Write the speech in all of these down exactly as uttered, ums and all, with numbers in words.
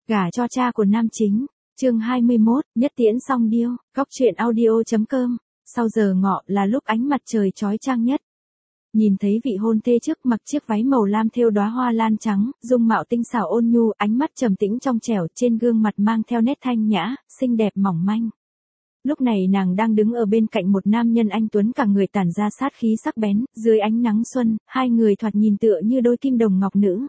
Gả cho cha của nam chính, chương hai mươi mốt, nhất tiễn song điêu, góc truyện audio.com, sau giờ ngọ là lúc ánh mặt trời chói chang nhất. Nhìn thấy vị hôn thê trước mặc chiếc váy màu lam thêu đóa hoa lan trắng, dung mạo tinh xảo ôn nhu, ánh mắt trầm tĩnh trong trẻo, trên gương mặt mang theo nét thanh nhã, xinh đẹp mỏng manh. Lúc này nàng đang đứng ở bên cạnh một nam nhân anh tuấn cả người tản ra sát khí sắc bén, dưới ánh nắng xuân, hai người thoạt nhìn tựa như đôi kim đồng ngọc nữ.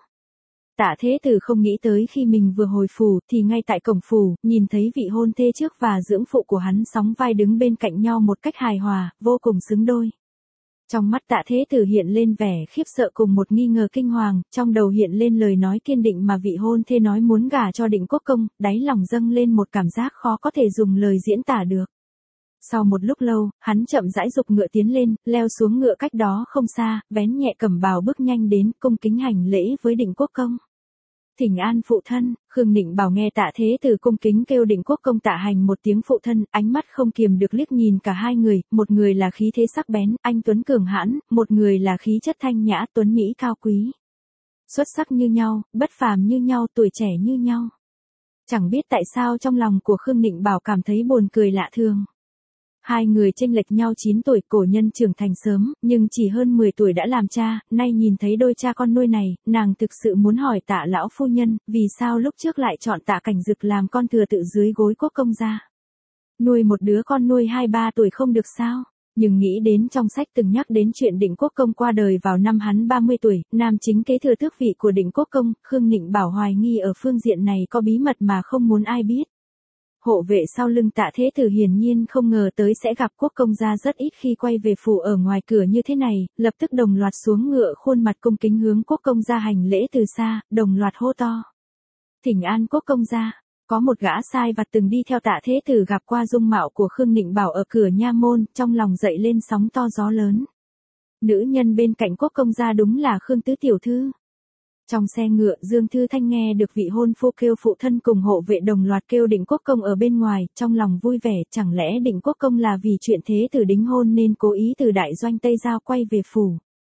Tạ Thế Tử không nghĩ tới khi mình vừa hồi phủ thì ngay tại cổng phủ, nhìn thấy vị hôn thê trước và dưỡng phụ của hắn sóng vai đứng bên cạnh nhau một cách hài hòa, vô cùng xứng đôi. Trong mắt Tạ Thế Tử hiện lên vẻ khiếp sợ cùng một nghi ngờ kinh hoàng, trong đầu hiện lên lời nói kiên định mà vị hôn thê nói muốn gả cho Định Quốc Công, đáy lòng dâng lên một cảm giác khó có thể dùng lời diễn tả được. Sau một lúc lâu, hắn chậm rãi giục ngựa tiến lên, leo xuống ngựa cách đó không xa, vén nhẹ cẩm bào bước nhanh đến, cung kính hành lễ với Định Quốc Công. Thỉnh an phụ thân, Khương Nịnh Bảo nghe Tạ Thế Tử cung kính kêu Định Quốc Công tạ hành một tiếng phụ thân, ánh mắt không kiềm được liếc nhìn cả hai người, một người là khí thế sắc bén, anh tuấn cường hãn, một người là khí chất thanh nhã, tuấn mỹ cao quý. Xuất sắc như nhau, bất phàm như nhau, tuổi trẻ như nhau. Chẳng biết tại sao trong lòng của Khương Nịnh Bảo cảm thấy buồn cười lạ thường. Hai người chênh lệch nhau chín tuổi, cổ nhân trưởng thành sớm, nhưng chỉ hơn mười tuổi đã làm cha, nay nhìn thấy đôi cha con nuôi này, nàng thực sự muốn hỏi Tạ lão phu nhân, vì sao lúc trước lại chọn Tạ Cảnh Dực làm con thừa tự dưới gối Quốc công gia. Nuôi một đứa con nuôi hai ba tuổi không được sao? Nhưng nghĩ đến trong sách từng nhắc đến chuyện Định Quốc Công qua đời vào năm hắn ba mươi tuổi, nam chính kế thừa tước vị của Định Quốc Công, Khương Nịnh Bảo hoài nghi ở phương diện này có bí mật mà không muốn ai biết. Hộ vệ sau lưng Tạ Thế Tử hiển nhiên không ngờ tới sẽ gặp Quốc công gia rất ít khi quay về phủ ở ngoài cửa như thế này, lập tức đồng loạt xuống ngựa, khuôn mặt cung kính hướng Quốc công gia hành lễ từ xa, đồng loạt hô to. Thỉnh an Quốc công gia. Có một gã sai vặt từng đi theo Tạ Thế Tử gặp qua dung mạo của Khương Nịnh Bảo ở cửa nha môn, trong lòng dậy lên sóng to gió lớn. Nữ nhân bên cạnh Quốc công gia đúng là Khương tứ tiểu thư. Trong xe ngựa, Dương Thư Thanh nghe được vị hôn phu kêu phụ thân cùng hộ vệ đồng loạt kêu Định Quốc Công ở bên ngoài, trong lòng vui vẻ, chẳng lẽ Định Quốc Công là vì chuyện Thế Tử đính hôn nên cố ý từ đại doanh Tây Giao quay về phủ.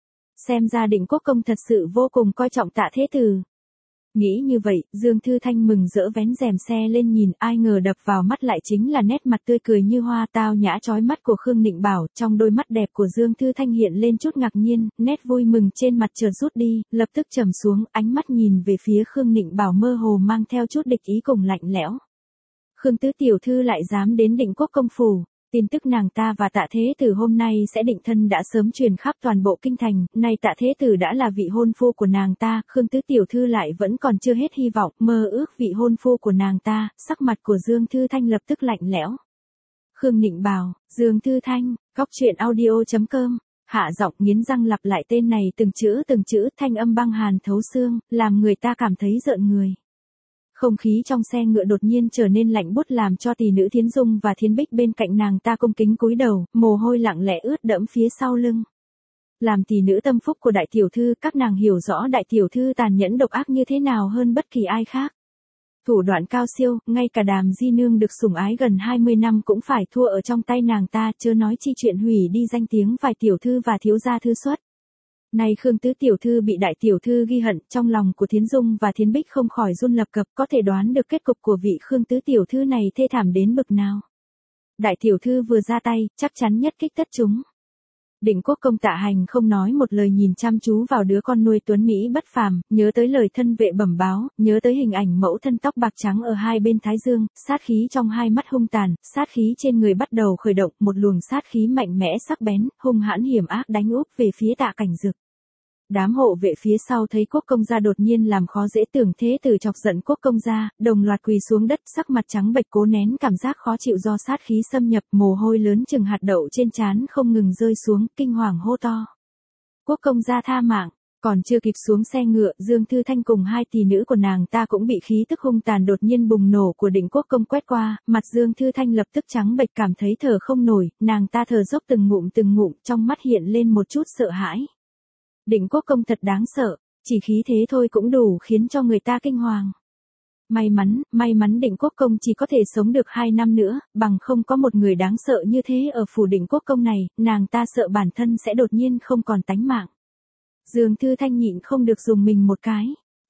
Xem ra Định Quốc Công thật sự vô cùng coi trọng Tạ Thế Tử. Nghĩ như vậy, Dương Thư Thanh mừng rỡ vén rèm xe lên nhìn, ai ngờ đập vào mắt lại chính là nét mặt tươi cười như hoa tao nhã chói mắt của Khương Nịnh Bảo, trong đôi mắt đẹp của Dương Thư Thanh hiện lên chút ngạc nhiên, nét vui mừng trên mặt chợt rút đi, lập tức trầm xuống, ánh mắt nhìn về phía Khương Nịnh Bảo mơ hồ mang theo chút địch ý cùng lạnh lẽo. Khương tứ tiểu thư lại dám đến Định Quốc Công phủ. Tin tức nàng ta và Tạ Thế Tử hôm nay sẽ định thân đã sớm truyền khắp toàn bộ kinh thành, nay Tạ Thế Tử đã là vị hôn phu của nàng ta, Khương tứ tiểu thư lại vẫn còn chưa hết hy vọng, mơ ước vị hôn phu của nàng ta, sắc mặt của Dương Thư Thanh lập tức lạnh lẽo. Khương Nịnh Bảo, Dương Thư Thanh, góc truyện audio.com, hạ giọng nghiến răng lặp lại tên này từng chữ từng chữ, thanh âm băng hàn thấu xương, làm người ta cảm thấy rợn người. Không khí trong xe ngựa đột nhiên trở nên lạnh buốt làm cho tỷ nữ Thiến Dung và Thiến Bích bên cạnh nàng ta cung kính cúi đầu, mồ hôi lặng lẽ ướt đẫm phía sau lưng. Làm tỷ nữ tâm phúc của đại tiểu thư, các nàng hiểu rõ đại tiểu thư tàn nhẫn độc ác như thế nào hơn bất kỳ ai khác. Thủ đoạn cao siêu, ngay cả Đàm Di Nương được sủng ái gần hai mươi năm cũng phải thua ở trong tay nàng ta, chớ nói chi chuyện hủy đi danh tiếng vài tiểu thư và thiếu gia thư xuất. Nay Khương tứ tiểu thư bị đại tiểu thư ghi hận, trong lòng của Thiến Dung và Thiến Bích không khỏi run lập cập, có thể đoán được kết cục của vị Khương tứ tiểu thư này thê thảm đến bực nào. Đại tiểu thư vừa ra tay, chắc chắn nhất kích tất chúng. Định Quốc Công Tạ Hành không nói một lời nhìn chăm chú vào đứa con nuôi tuấn mỹ bất phàm, nhớ tới lời thân vệ bẩm báo, nhớ tới hình ảnh mẫu thân tóc bạc trắng ở hai bên thái dương, sát khí trong hai mắt hung tàn, sát khí trên người bắt đầu khởi động, một luồng sát khí mạnh mẽ sắc bén, hung hãn hiểm ác đánh úp về phía Tạ Cảnh Dực. Đám hộ vệ phía sau thấy Quốc công gia đột nhiên làm khó dễ, tưởng Thế Tử chọc giận Quốc công gia, đồng loạt quỳ xuống đất, sắc mặt trắng bệch cố nén cảm giác khó chịu do sát khí xâm nhập, mồ hôi lớn chừng hạt đậu trên trán không ngừng rơi xuống, kinh hoàng hô to. Quốc công gia tha mạng. Còn chưa kịp xuống xe ngựa, Dương Thư Thanh cùng hai tỷ nữ của nàng ta cũng bị khí tức hung tàn đột nhiên bùng nổ của Định Quốc Công quét qua, mặt Dương Thư Thanh lập tức trắng bệch cảm thấy thở không nổi, nàng ta thở dốc từng ngụm từng ngụm, trong mắt hiện lên một chút sợ hãi. Định Quốc Công thật đáng sợ, chỉ khí thế thôi cũng đủ khiến cho người ta kinh hoàng. May mắn, may mắn Định Quốc Công chỉ có thể sống được hai năm nữa, bằng không có một người đáng sợ như thế ở phủ Định Quốc Công này, nàng ta sợ bản thân sẽ đột nhiên không còn tánh mạng. Dương Thư Thanh nhịn không được dùng mình một cái.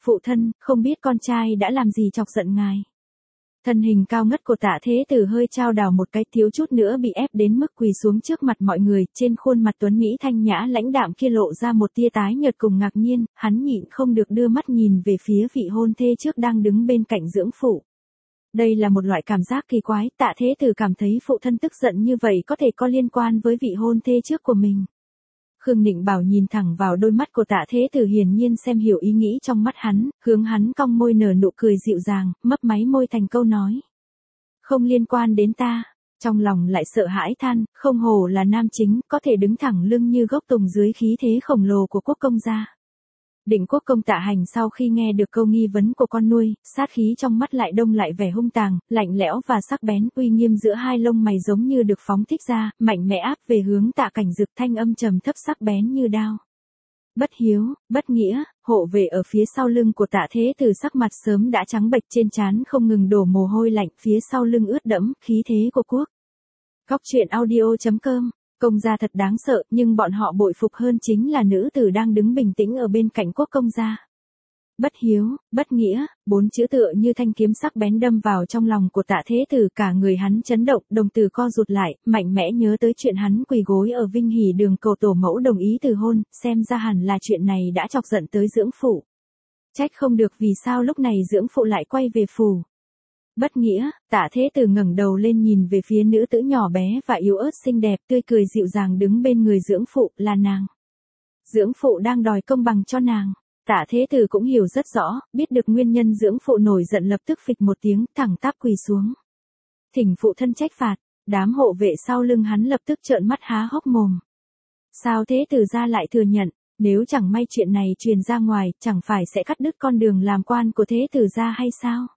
Phụ thân, không biết con trai đã làm gì chọc giận ngài. Thân hình cao ngất của Tạ Thế Tử hơi chao đảo một cái, thiếu chút nữa bị ép đến mức quỳ xuống trước mặt mọi người, trên khuôn mặt tuấn mỹ thanh nhã lãnh đạm kia lộ ra một tia tái nhợt cùng ngạc nhiên, hắn nhịn không được đưa mắt nhìn về phía vị hôn thê trước đang đứng bên cạnh dưỡng phụ. Đây là một loại cảm giác kỳ quái, Tạ Thế Tử cảm thấy phụ thân tức giận như vậy có thể có liên quan với vị hôn thê trước của mình. Khương Nịnh Bảo nhìn thẳng vào đôi mắt của Tạ Thế Tử, hiển nhiên xem hiểu ý nghĩ trong mắt hắn, hướng hắn cong môi nở nụ cười dịu dàng, mấp máy môi thành câu nói. Không liên quan đến ta. Trong lòng lại sợ hãi than, không hổ là nam chính, có thể đứng thẳng lưng như gốc tùng dưới khí thế khổng lồ của quốc công gia. Định Quốc công Tạ Hành sau khi nghe được câu nghi vấn của con nuôi, sát khí trong mắt lại đông lại vẻ hung tàn, lạnh lẽo và sắc bén, uy nghiêm giữa hai lông mày giống như được phóng thích ra, mạnh mẽ áp về hướng Tạ Cảnh Dực, thanh âm trầm thấp sắc bén như đao. Bất hiếu, bất nghĩa. Hộ vệ ở phía sau lưng của Tạ Thế Tử sắc mặt sớm đã trắng bệch, trên trán không ngừng đổ mồ hôi lạnh, phía sau lưng ướt đẫm, khí thế của quốc. Góc truyện audio chấm com. Công gia thật đáng sợ, nhưng bọn họ bội phục hơn chính là nữ tử đang đứng bình tĩnh ở bên cạnh quốc công gia. Bất hiếu, bất nghĩa, bốn chữ tựa như thanh kiếm sắc bén đâm vào trong lòng của Tạ Thế Tử, cả người hắn chấn động, đồng tử co rụt lại, mạnh mẽ nhớ tới chuyện hắn quỳ gối ở Vinh Hỷ Đường cầu tổ mẫu đồng ý từ hôn, xem ra hẳn là chuyện này đã chọc giận tới dưỡng phụ. Trách không được vì sao lúc này dưỡng phụ lại quay về phủ. Bất nghĩa. Tạ Thế Tử ngẩng đầu lên nhìn về phía nữ tử nhỏ bé và yếu ớt xinh đẹp, tươi cười dịu dàng đứng bên người dưỡng phụ, là nàng. Dưỡng phụ đang đòi công bằng cho nàng. Tạ Thế Tử cũng hiểu rất rõ, biết được nguyên nhân dưỡng phụ nổi giận, lập tức phịch một tiếng, thẳng tắp quỳ xuống. Thỉnh phụ thân trách phạt. Đám hộ vệ sau lưng hắn lập tức trợn mắt há hốc mồm. Sao Thế Tử gia lại thừa nhận, nếu chẳng may chuyện này truyền ra ngoài, chẳng phải sẽ cắt đứt con đường làm quan của Thế Tử gia hay sao?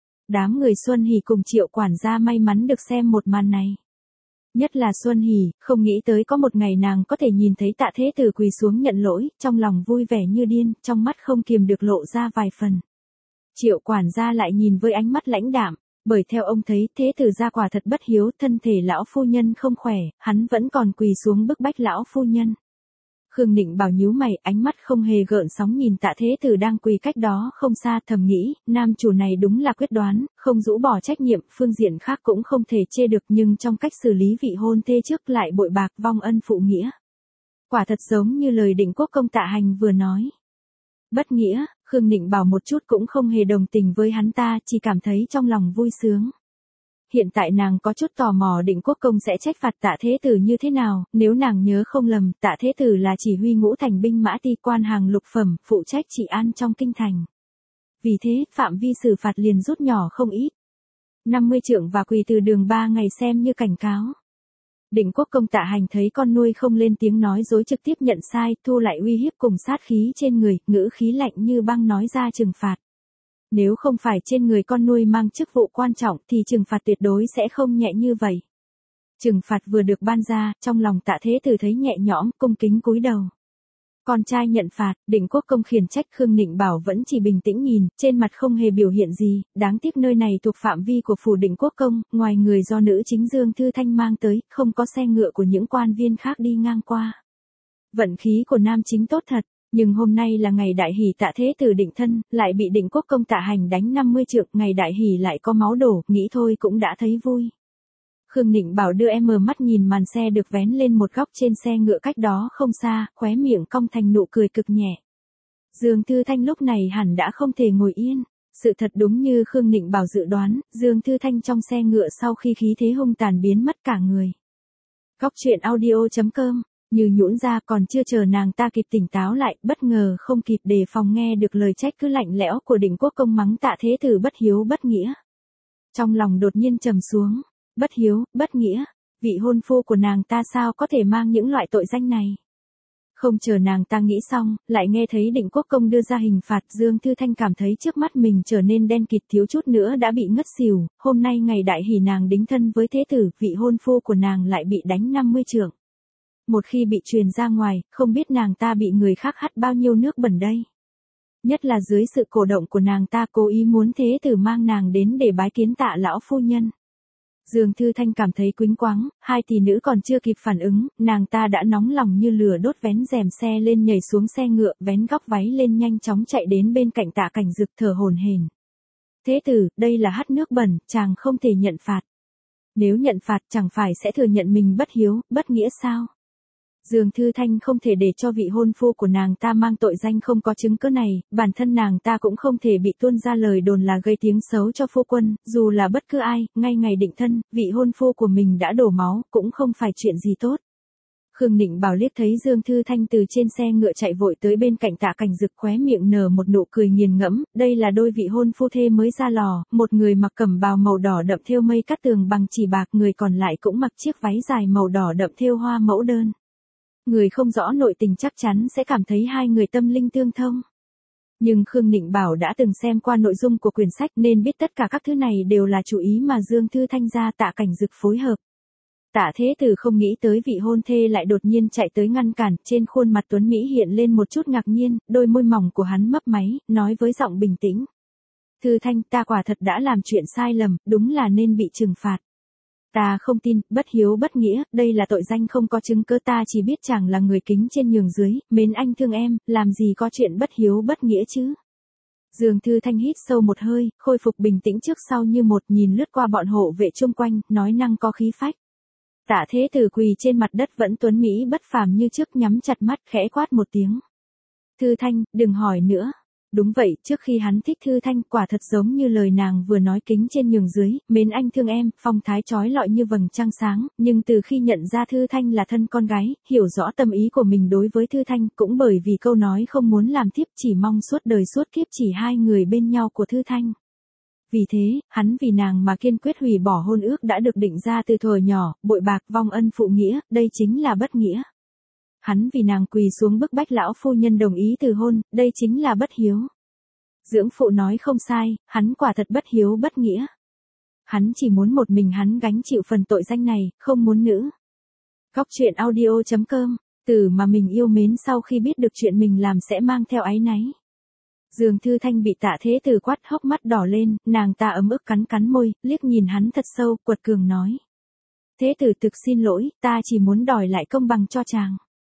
Đám người Xuân Hỷ cùng Triệu quản gia may mắn được xem một màn này. Nhất là Xuân Hỷ, không nghĩ tới có một ngày nàng có thể nhìn thấy Tạ Thế Tử quỳ xuống nhận lỗi, trong lòng vui vẻ như điên, trong mắt không kiềm được lộ ra vài phần. Triệu quản gia lại nhìn với ánh mắt lãnh đạm, bởi theo ông thấy Thế Tử gia quả thật bất hiếu, thân thể lão phu nhân không khỏe, hắn vẫn còn quỳ xuống bức bách lão phu nhân. Khương Nịnh Bảo nhíu mày, ánh mắt không hề gợn sóng nhìn Tạ Thế Tử đang quỳ cách đó không xa, thầm nghĩ, nam chủ này đúng là quyết đoán, không rũ bỏ trách nhiệm, phương diện khác cũng không thể chê được, nhưng trong cách xử lý vị hôn thê trước lại bội bạc, vong ân phụ nghĩa. Quả thật giống như lời Định Quốc công Tạ Hành vừa nói. Bất nghĩa. Khương Nịnh Bảo một chút cũng không hề đồng tình với hắn ta, chỉ cảm thấy trong lòng vui sướng. Hiện tại nàng có chút tò mò Định Quốc công sẽ trách phạt Tạ Thế Tử như thế nào, nếu nàng nhớ không lầm, Tạ Thế Tử là chỉ huy ngũ thành binh mã ti, quan hàng lục phẩm, phụ trách trị an trong kinh thành. Vì thế, phạm vi xử phạt liền rút nhỏ không ít. năm mươi trượng và quỳ từ đường ba ngày xem như cảnh cáo. Định Quốc công Tạ Hành thấy con nuôi không lên tiếng nói dối, trực tiếp nhận sai, thu lại uy hiếp cùng sát khí trên người, ngữ khí lạnh như băng nói ra trừng phạt. Nếu không phải trên người con nuôi mang chức vụ quan trọng thì trừng phạt tuyệt đối sẽ không nhẹ như vậy. Trừng phạt vừa được ban ra, trong lòng Tạ Thế Tử thấy nhẹ nhõm, cung kính cúi đầu. Con trai nhận phạt. Định Quốc công khiển trách. Khương Nịnh Bảo vẫn chỉ bình tĩnh nhìn, trên mặt không hề biểu hiện gì, đáng tiếc nơi này thuộc phạm vi của phủ Định Quốc công, ngoài người do nữ chính Dương Thư Thanh mang tới, không có xe ngựa của những quan viên khác đi ngang qua. Vận khí của nam chính tốt thật. Nhưng hôm nay là ngày đại hỷ, Tạ Thế Tử định thân, lại bị Định Quốc công Tạ Hành đánh năm mươi trượng, ngày đại hỷ lại có máu đổ, nghĩ thôi cũng đã thấy vui. Khương Nịnh Bảo đưa em mờ mắt nhìn màn xe được vén lên một góc trên xe ngựa cách đó không xa, khóe miệng cong thành nụ cười cực nhẹ. Dương Thư Thanh lúc này hẳn đã không thể ngồi yên. Sự thật đúng như Khương Nịnh Bảo dự đoán, Dương Thư Thanh trong xe ngựa sau khi khí thế hung tàn biến mất cả người. Góc truyện audio chấm com. Như nhũn ra, còn chưa chờ nàng ta kịp tỉnh táo lại, bất ngờ không kịp đề phòng nghe được lời trách cứ lạnh lẽo của Định Quốc công mắng Tạ Thế Tử bất hiếu bất nghĩa. Trong lòng đột nhiên trầm xuống. Bất hiếu, bất nghĩa. Vị hôn phu của nàng ta sao có thể mang những loại tội danh này? Không chờ nàng ta nghĩ xong, lại nghe thấy Định Quốc công đưa ra hình phạt. Dương Thư Thanh cảm thấy trước mắt mình trở nên đen kịt, thiếu chút nữa đã bị ngất xỉu. Hôm nay ngày đại hỷ nàng đính thân với Thế Tử, vị hôn phu của nàng lại bị đánh năm mươi trượng. Một khi bị truyền ra ngoài, không biết nàng ta bị người khác hắt bao nhiêu nước bẩn đây. Nhất là dưới sự cổ động của nàng ta, cố ý muốn Thế Tử mang nàng đến để bái kiến Tạ lão phu nhân. Dương Thư Thanh cảm thấy quĩnh quáng, hai tỷ nữ còn chưa kịp phản ứng, nàng ta đã nóng lòng như lửa đốt vén rèm xe lên nhảy xuống xe ngựa, vén góc váy lên nhanh chóng chạy đến bên cạnh Tạ Cảnh Dực thở hổn hển. Thế tử, đây là hắt nước bẩn, chàng không thể nhận phạt. Nếu nhận phạt chẳng phải sẽ thừa nhận mình bất hiếu, bất nghĩa sao? Dương Thư Thanh không thể để cho vị hôn phu của nàng ta mang tội danh không có chứng cứ này, bản thân nàng ta cũng không thể bị tuôn ra lời đồn là gây tiếng xấu cho phu quân, dù là bất cứ ai, ngay ngày định thân, vị hôn phu của mình đã đổ máu, cũng không phải chuyện gì tốt. Khương Nịnh Bảo liếc thấy Dương Thư Thanh từ trên xe ngựa chạy vội tới bên cạnh Tạ Cảnh Dực, khóe miệng nở một nụ cười nghiền ngẫm, đây là đôi vị hôn phu thê mới ra lò, một người mặc cẩm bào màu đỏ đậm thêu mây cắt tường bằng chỉ bạc, người còn lại cũng mặc chiếc váy dài màu đỏ đậm thêu hoa mẫu đơn. Người không rõ nội tình chắc chắn sẽ cảm thấy hai người tâm linh tương thông. Nhưng Khương Nịnh Bảo đã từng xem qua nội dung của quyển sách nên biết tất cả các thứ này đều là chủ ý mà Dương Thư Thanh ra Tạ Cảnh Dực phối hợp. Tạ Thế Tử không nghĩ tới vị hôn thê lại đột nhiên chạy tới ngăn cản, trên khuôn mặt tuấn Mỹ hiện lên một chút ngạc nhiên, đôi môi mỏng của hắn mấp máy, nói với giọng bình tĩnh. Thư Thanh, ta quả thật đã làm chuyện sai lầm, đúng là nên bị trừng phạt. Ta không tin, bất hiếu bất nghĩa, đây là tội danh không có chứng cứ, ta chỉ biết chàng là người kính trên nhường dưới, mến anh thương em, làm gì có chuyện bất hiếu bất nghĩa chứ. Dương Thư Thanh hít sâu một hơi, khôi phục bình tĩnh trước sau như một, nhìn lướt qua bọn hộ vệ chung quanh, nói năng có khí phách. Tạ Thế Tử quỳ trên mặt đất vẫn tuấn Mỹ bất phàm như trước, nhắm chặt mắt khẽ quát một tiếng. Thư Thanh, đừng hỏi nữa. Đúng vậy, trước khi hắn thích Thư Thanh quả thật giống như lời nàng vừa nói, kính trên nhường dưới, mến anh thương em, phong thái trói lọi như vầng trăng sáng, nhưng từ khi nhận ra Thư Thanh là thân con gái, hiểu rõ tâm ý của mình đối với Thư Thanh, cũng bởi vì câu nói không muốn làm thiếp, chỉ mong suốt đời suốt kiếp chỉ hai người bên nhau của Thư Thanh. Vì thế, hắn vì nàng mà kiên quyết hủy bỏ hôn ước đã được định ra từ thuở nhỏ, bội bạc vong ân phụ nghĩa, đây chính là bất nghĩa. Hắn vì nàng quỳ xuống bức bách lão phu nhân đồng ý từ hôn, đây chính là bất hiếu. Dưỡng phụ nói không sai, hắn quả thật bất hiếu bất nghĩa. Hắn chỉ muốn một mình hắn gánh chịu phần tội danh này, không muốn nữ. Góc truyện audio chấm com, từ mà mình yêu mến sau khi biết được chuyện mình làm sẽ mang theo áy náy. Dương Thư Thanh bị Tạ Thế Tử quát, hốc mắt đỏ lên, nàng ta ấm ức cắn cắn môi, liếc nhìn hắn thật sâu, quật cường nói. Thế Tử thực xin lỗi, ta chỉ muốn đòi lại công bằng cho chàng.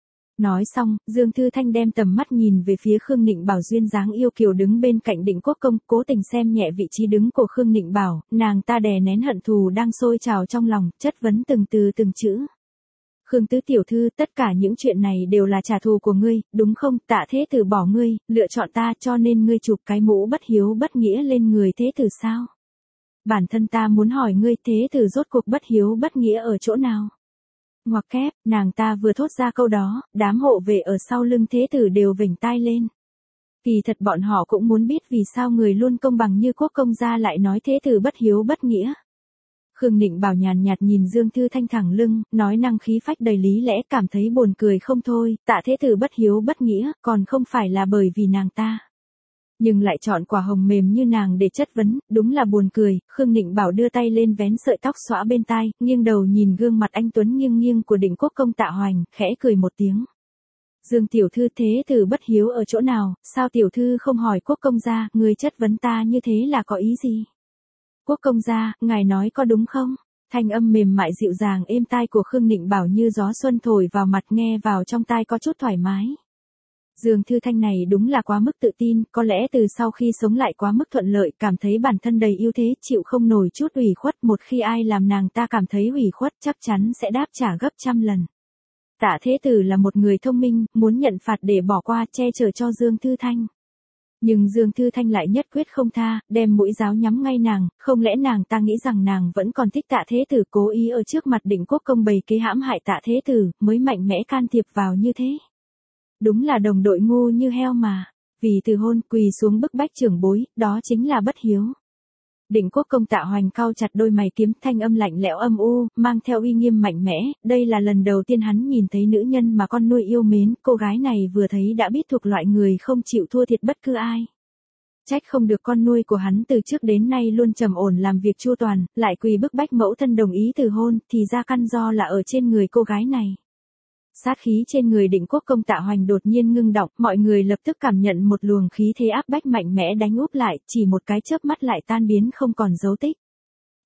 Nói xong, Dương Thư Thanh đem tầm mắt nhìn về phía Khương Nịnh Bảo duyên dáng yêu kiều đứng bên cạnh Định Quốc Công, cố tình xem nhẹ vị trí đứng của Khương Nịnh Bảo, nàng ta đè nén hận thù đang sôi trào trong lòng, chất vấn từng từ từng chữ. Khương tứ tiểu thư, tất cả những chuyện này đều là trả thù của ngươi, đúng không? Tạ Thế Tử bỏ ngươi, lựa chọn ta, cho nên ngươi chụp cái mũ bất hiếu bất nghĩa lên người Thế Tử sao? Bản thân ta muốn hỏi ngươi, Thế Tử rốt cuộc bất hiếu bất nghĩa ở chỗ nào? Ngoặc kép, nàng ta vừa thốt ra câu đó, đám hộ vệ ở sau lưng Thế Tử đều vểnh tai lên. Kỳ thật bọn họ cũng muốn biết vì sao người luôn công bằng như Quốc công gia lại nói Thế Tử bất hiếu bất nghĩa. Khương Nịnh Bảo nhàn nhạt nhìn Dương Thư Thanh thẳng lưng, nói năng khí phách đầy lý lẽ, cảm thấy buồn cười không thôi, Tạ Thế Tử bất hiếu bất nghĩa, còn không phải là bởi vì nàng ta. Nhưng lại chọn quả hồng mềm như nàng để chất vấn, đúng là buồn cười. Khương Nịnh Bảo đưa tay lên vén sợi tóc xõa bên tai, nghiêng đầu nhìn gương mặt anh tuấn nghiêng nghiêng của Định Quốc Công Tạ Hoành, khẽ cười một tiếng. Dương tiểu thư, Thế Tử bất hiếu ở chỗ nào, sao tiểu thư không hỏi Quốc công gia, người chất vấn ta như thế là có ý gì? Quốc công gia, ngài nói có đúng không? Thanh âm mềm mại dịu dàng êm tai của Khương Nịnh Bảo như gió xuân thổi vào mặt, nghe vào trong tai có chút thoải mái. Dương Thư Thanh này đúng là quá mức tự tin, có lẽ từ sau khi sống lại quá mức thuận lợi, cảm thấy bản thân đầy ưu thế, chịu không nổi chút ủy khuất, một khi ai làm nàng ta cảm thấy ủy khuất chắc chắn sẽ đáp trả gấp trăm lần. Tạ Thế Tử là một người thông minh, muốn nhận phạt để bỏ qua, che chở cho Dương Thư Thanh. Nhưng Dương Thư Thanh lại nhất quyết không tha, đem mũi giáo nhắm ngay nàng, không lẽ nàng ta nghĩ rằng nàng vẫn còn thích Tạ Thế Tử, cố ý ở trước mặt Định Quốc Công bày kế hãm hại Tạ Thế Tử, mới mạnh mẽ can thiệp vào như thế. Đúng là đồng đội ngu như heo mà, vì từ hôn quỳ xuống bức bách trưởng bối, đó chính là bất hiếu. Định Quốc Công Tạ Hoành cau chặt đôi mày kiếm, thanh âm lạnh lẽo âm u, mang theo uy nghiêm mạnh mẽ, đây là lần đầu tiên hắn nhìn thấy nữ nhân mà con nuôi yêu mến, cô gái này vừa thấy đã biết thuộc loại người không chịu thua thiệt bất cứ ai. Trách không được con nuôi của hắn từ trước đến nay luôn trầm ổn làm việc chu toàn, lại quỳ bức bách mẫu thân đồng ý từ hôn, thì ra căn do là ở trên người cô gái này. Sát khí trên người Định Quốc Công Tạ Hoành đột nhiên ngưng đọng, mọi người lập tức cảm nhận một luồng khí thế áp bách mạnh mẽ đánh úp lại, chỉ một cái chớp mắt lại tan biến không còn dấu tích.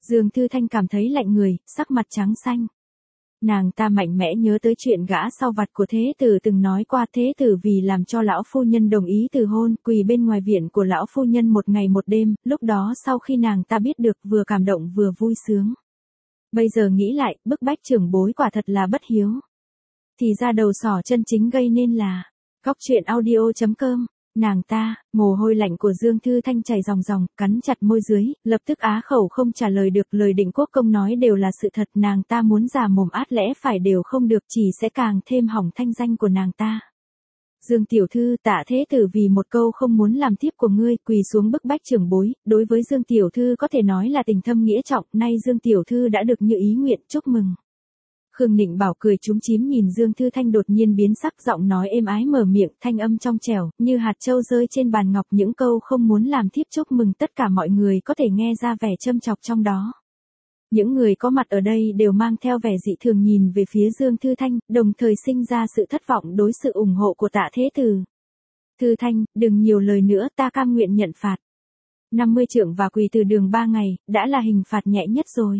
Dương Thư Thanh cảm thấy lạnh người, sắc mặt trắng xanh. Nàng ta mạnh mẽ nhớ tới chuyện gã sau vặt của thế tử từng nói qua, thế tử vì làm cho lão phu nhân đồng ý từ hôn, quỳ bên ngoài viện của lão phu nhân một ngày một đêm, lúc đó sau khi nàng ta biết được vừa cảm động vừa vui sướng. Bây giờ nghĩ lại, bức bách trưởng bối quả thật là bất hiếu. Thì ra đầu sỏ chân chính gây nên là, góc truyện audio chấm com. Nàng ta, mồ hôi lạnh của Dương Thư Thanh chảy ròng ròng, cắn chặt môi dưới, lập tức á khẩu không trả lời được, lời Định Quốc Công nói đều là sự thật, nàng ta muốn giả mồm át lẽ phải đều không được, chỉ sẽ càng thêm hỏng thanh danh của nàng ta. Dương tiểu thư, Tạ thế tử vì một câu không muốn làm thiếp của ngươi, quỳ xuống bức bách trưởng bối, đối với Dương tiểu thư có thể nói là tình thâm nghĩa trọng, nay Dương tiểu thư đã được như ý nguyện, chúc mừng. Khương Nịnh Bảo cười trúng chím nhìn Dương Thư Thanh đột nhiên biến sắc, giọng nói êm ái mở miệng, thanh âm trong trẻo, như hạt châu rơi trên bàn ngọc, những câu không muốn làm thiếp chúc mừng tất cả mọi người có thể nghe ra vẻ châm chọc trong đó. Những người có mặt ở đây đều mang theo vẻ dị thường nhìn về phía Dương Thư Thanh, đồng thời sinh ra sự thất vọng đối sự ủng hộ của Tạ thế tử. Thư Thanh, đừng nhiều lời nữa, ta cam nguyện nhận phạt. năm mươi trượng và quỳ từ đường ba ngày, đã là hình phạt nhẹ nhất rồi.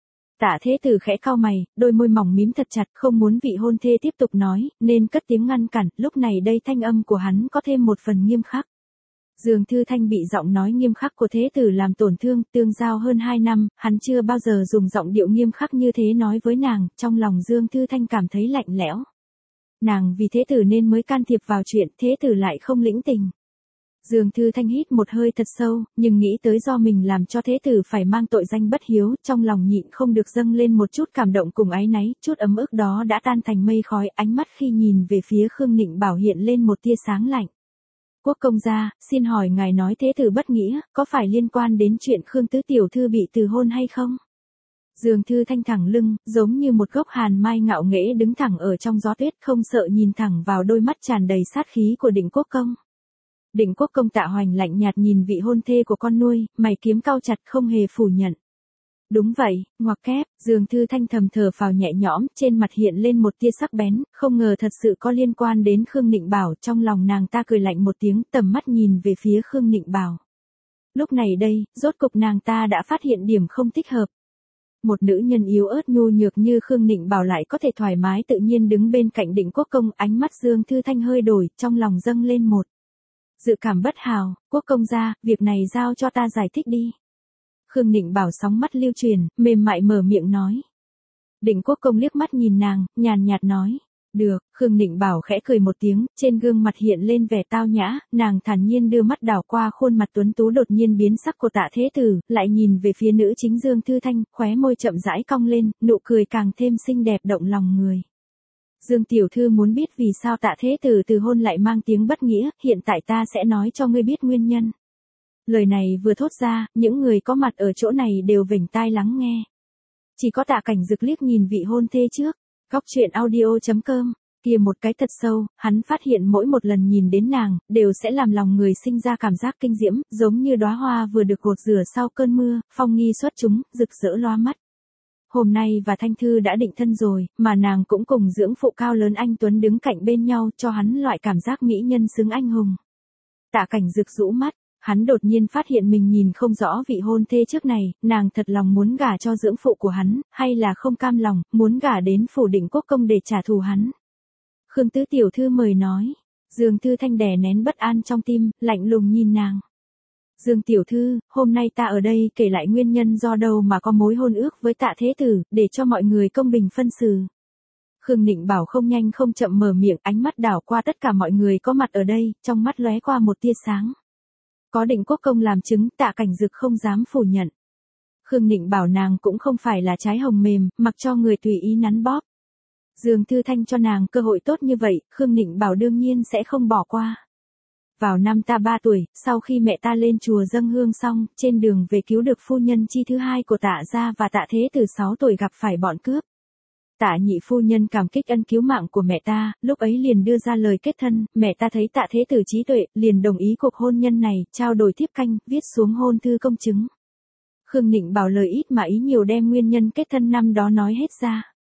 Tạ thế tử khẽ cau mày, đôi môi mỏng mím thật chặt, không muốn vị hôn thê tiếp tục nói, nên cất tiếng ngăn cản, lúc này đây thanh âm của hắn có thêm một phần nghiêm khắc. Dương Thư Thanh bị giọng nói nghiêm khắc của thế tử làm tổn thương, tương giao hơn hai năm, hắn chưa bao giờ dùng giọng điệu nghiêm khắc như thế nói với nàng, trong lòng Dương Thư Thanh cảm thấy lạnh lẽo. Nàng vì thế tử nên mới can thiệp vào chuyện, thế tử lại không lĩnh tình. Dương Thư Thanh hít một hơi thật sâu, nhưng nghĩ tới do mình làm cho thế tử phải mang tội danh bất hiếu, trong lòng nhịn không được dâng lên một chút cảm động cùng áy náy, chút ấm ức đó đã tan thành mây khói, ánh mắt khi nhìn về phía Khương Nịnh Bảo hiện lên một tia sáng lạnh. Quốc công gia, xin hỏi ngài nói thế tử bất nghĩa, có phải liên quan đến chuyện Khương tứ tiểu thư bị từ hôn hay không? Dương Thư Thanh thẳng lưng, giống như một gốc hàn mai ngạo nghễ đứng thẳng ở trong gió tuyết, không sợ nhìn thẳng vào đôi mắt tràn đầy sát khí của Định Quốc Công. Định Quốc Công Tạ Hoành lạnh nhạt nhìn vị hôn thê của con nuôi, mày kiếm cau chặt không hề phủ nhận. Đúng vậy, ngoặc kép, Dương Thư Thanh thầm thở phào nhẹ nhõm, trên mặt hiện lên một tia sắc bén, không ngờ thật sự có liên quan đến Khương Nịnh Bảo, trong lòng nàng ta cười lạnh một tiếng, tầm mắt nhìn về phía Khương Nịnh Bảo. Lúc này đây, rốt cục nàng ta đã phát hiện điểm không thích hợp. Một nữ nhân yếu ớt nhu nhược như Khương Nịnh Bảo lại có thể thoải mái tự nhiên đứng bên cạnh Định Quốc Công, ánh mắt Dương Thư Thanh hơi đổi, trong lòng dâng lên một dự cảm bất hảo. Quốc công gia, việc này giao cho ta giải thích đi. Khương Nịnh Bảo sóng mắt lưu truyền, mềm mại mở miệng nói. Định Quốc Công liếc mắt nhìn nàng, nhàn nhạt nói. Được, Khương Nịnh Bảo khẽ cười một tiếng, trên gương mặt hiện lên vẻ tao nhã, nàng thản nhiên đưa mắt đảo qua khuôn mặt tuấn tú đột nhiên biến sắc của Tạ thế tử, lại nhìn về phía nữ chính Dương Thư Thanh, khóe môi chậm rãi cong lên, nụ cười càng thêm xinh đẹp động lòng người. Dương tiểu thư muốn biết vì sao Tạ thế tử từ hôn lại mang tiếng bất nghĩa, hiện tại ta sẽ nói cho ngươi biết nguyên nhân. Lời này vừa thốt ra, những người có mặt ở chỗ này đều vểnh tai lắng nghe. Chỉ có Tạ Cảnh Dực liếc nhìn vị hôn thê trước, góc truyện audio chấm com, kia một cái thật sâu, hắn phát hiện mỗi một lần nhìn đến nàng, đều sẽ làm lòng người sinh ra cảm giác kinh diễm, giống như đóa hoa vừa được gột rửa sau cơn mưa, phong nghi xuất chúng, rực rỡ loa mắt. Hôm nay và Thanh Thư đã định thân rồi, mà nàng cũng cùng dưỡng phụ cao lớn anh Tuấn đứng cạnh bên nhau, cho hắn loại cảm giác mỹ nhân xứng anh hùng. Tạ Cảnh Dực rũ mắt, hắn đột nhiên phát hiện mình nhìn không rõ vị hôn thê trước này, nàng thật lòng muốn gả cho dưỡng phụ của hắn, hay là không cam lòng, muốn gả đến phủ Định Quốc Công để trả thù hắn. Khương tứ tiểu thư mời nói. Dương Thư Thanh đè nén bất an trong tim, lạnh lùng nhìn nàng. Dương tiểu thư, hôm nay ta ở đây kể lại nguyên nhân do đâu mà có mối hôn ước với Tạ thế tử, để cho mọi người công bình phân xử. Khương Nịnh Bảo không nhanh không chậm mở miệng, ánh mắt đảo qua tất cả mọi người có mặt ở đây, trong mắt lóe qua một tia sáng. Có Định Quốc Công làm chứng, Tạ Cảnh Dực không dám phủ nhận. Khương Nịnh Bảo nàng cũng không phải là trái hồng mềm, mặc cho người tùy ý nắn bóp. Dương Thư Thanh cho nàng cơ hội tốt như vậy, Khương Nịnh Bảo đương nhiên sẽ không bỏ qua. Vào năm ta ba tuổi, sau khi mẹ ta lên chùa dâng hương xong, trên đường về cứu được phu nhân chi thứ hai của Tạ gia và Tạ thế từ sáu tuổi gặp phải bọn cướp. Tạ nhị phu nhân cảm kích ân cứu mạng của mẹ ta, lúc ấy liền đưa ra lời kết thân, mẹ ta thấy Tạ thế tử trí tuệ, liền đồng ý cuộc hôn nhân này, trao đổi thiếp canh, viết xuống hôn thư công chứng. Khương Nịnh Bảo lời ít mà ý nhiều đem nguyên nhân kết thân năm đó nói hết ra.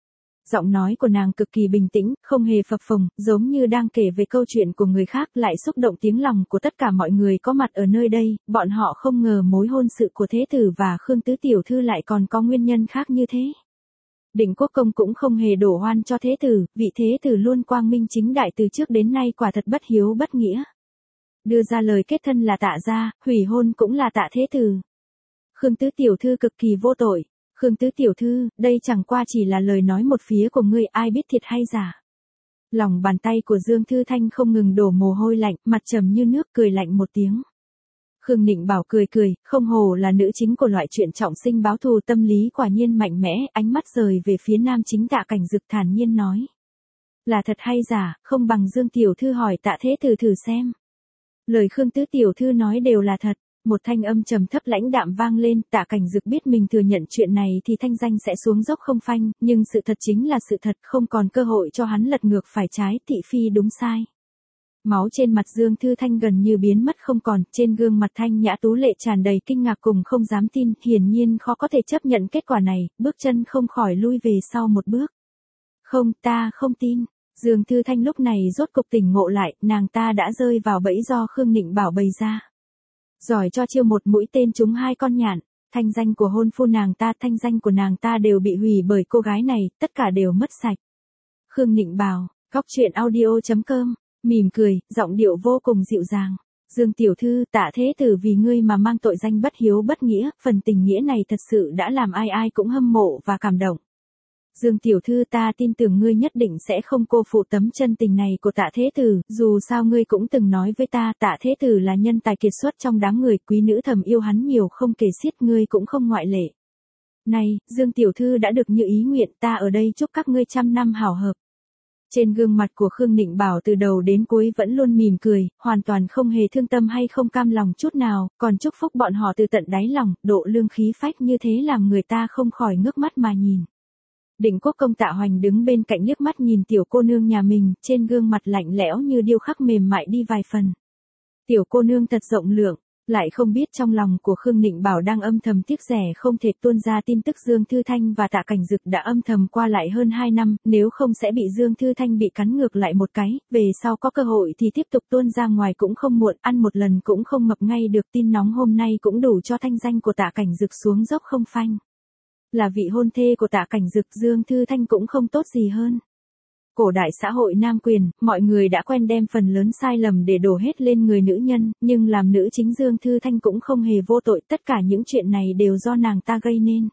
Giọng nói của nàng cực kỳ bình tĩnh, không hề phập phồng, giống như đang kể về câu chuyện của người khác, lại xúc động tiếng lòng của tất cả mọi người có mặt ở nơi đây. Bọn họ không ngờ mối hôn sự của Thế Tử và Khương Tứ Tiểu Thư lại còn có nguyên nhân khác như thế. Định Quốc Công cũng không hề đổ oan cho Thế Tử, vị Thế Tử luôn quang minh chính đại từ trước đến nay quả thật bất hiếu bất nghĩa. Đưa ra lời kết thân là Tạ gia, hủy hôn cũng là Tạ Thế Tử. Khương Tứ Tiểu Thư cực kỳ vô tội. Khương Tứ Tiểu Thư, đây chẳng qua chỉ là lời nói một phía của ngươi, ai biết thiệt hay giả. Lòng bàn tay của Dương Thư Thanh không ngừng đổ mồ hôi lạnh, mặt trầm như nước, cười lạnh một tiếng. Khương Nịnh Bảo cười cười, không hồ là nữ chính của loại chuyện trọng sinh báo thù, tâm lý quả nhiên mạnh mẽ, ánh mắt rời về phía nam chính Tạ Cảnh Dực thản nhiên nói. Là thật hay giả, không bằng Dương Tiểu Thư hỏi Tạ Thế Tử thử xem. Lời Khương Tứ Tiểu Thư nói đều là thật. Một thanh âm trầm thấp lãnh đạm vang lên. Tạ Cảnh Dực biết mình thừa nhận chuyện này thì thanh danh sẽ xuống dốc không phanh, nhưng sự thật chính là sự thật, không còn cơ hội cho hắn lật ngược phải trái, thị phi đúng sai. Máu trên mặt Dương Thư Thanh gần như biến mất không còn, trên gương mặt thanh nhã tú lệ tràn đầy kinh ngạc cùng không dám tin, hiển nhiên khó có thể chấp nhận kết quả này, bước chân không khỏi lui về sau một bước. Không, ta không tin. Dương Thư Thanh lúc này rốt cục tỉnh ngộ lại, nàng ta đã rơi vào bẫy do Khương Nịnh Bảo bày ra. Giỏi cho chiêu một mũi tên trúng hai con nhạn, thanh danh của hôn phu nàng ta, thanh danh của nàng ta đều bị hủy bởi cô gái này, tất cả đều mất sạch. Khương Nịnh Bảo, góc truyện audio chấm com, mỉm cười, giọng điệu vô cùng dịu dàng. Dương Tiểu Thư, Tạ Thế Tử vì ngươi mà mang tội danh bất hiếu bất nghĩa, phần tình nghĩa này thật sự đã làm ai ai cũng hâm mộ và cảm động. Dương Tiểu Thư, ta tin tưởng ngươi nhất định sẽ không cô phụ tấm chân tình này của Tạ Thế Tử, dù sao ngươi cũng từng nói với ta, Tạ Thế Tử là nhân tài kiệt xuất trong đám người, quý nữ thầm yêu hắn nhiều không kể xiết, ngươi cũng không ngoại lệ. Này, Dương Tiểu Thư đã được như ý nguyện, ta ở đây chúc các ngươi trăm năm hảo hợp. Trên gương mặt của Khương Nịnh Bảo từ đầu đến cuối vẫn luôn mỉm cười, hoàn toàn không hề thương tâm hay không cam lòng chút nào, còn chúc phúc bọn họ từ tận đáy lòng, độ lương khí phách như thế làm người ta không khỏi ngước mắt mà nhìn. Định Quốc Công Tạ Hoành đứng bên cạnh liếc mắt nhìn tiểu cô nương nhà mình, trên gương mặt lạnh lẽo như điêu khắc mềm mại đi vài phần. Tiểu cô nương thật rộng lượng, lại không biết trong lòng của Khương Nịnh Bảo đang âm thầm tiếc rẻ không thể tuôn ra tin tức Dương Thư Thanh và Tạ Cảnh Dực đã âm thầm qua lại hơn hai năm, nếu không sẽ bị Dương Thư Thanh bị cắn ngược lại một cái, về sau có cơ hội thì tiếp tục tuôn ra ngoài cũng không muộn, ăn một lần cũng không mập ngay được. Tin nóng hôm nay cũng đủ cho thanh danh của Tạ Cảnh Dực xuống dốc không phanh. Là vị hôn thê của Tạ Cảnh Dực, Dương Thư Thanh cũng không tốt gì hơn. Cổ đại xã hội nam quyền, mọi người đã quen đem phần lớn sai lầm để đổ hết lên người nữ nhân, nhưng làm nữ chính Dương Thư Thanh cũng không hề vô tội, tất cả những chuyện này đều do nàng ta gây nên.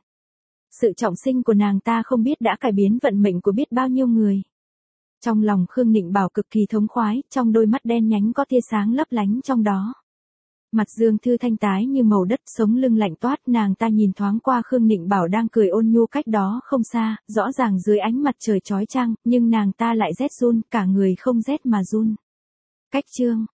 Sự trọng sinh của nàng ta không biết đã cải biến vận mệnh của biết bao nhiêu người. Trong lòng Khương Nịnh Bảo cực kỳ thống khoái, trong đôi mắt đen nhánh có tia sáng lấp lánh trong đó. Mặt Dương Thư Thanh tái như màu đất, sống lưng lạnh toát, nàng ta nhìn thoáng qua Khương Nịnh Bảo đang cười ôn nhu cách đó không xa, rõ ràng dưới ánh mặt trời chói chang, nhưng nàng ta lại rét run, cả người không rét mà run. Cách chương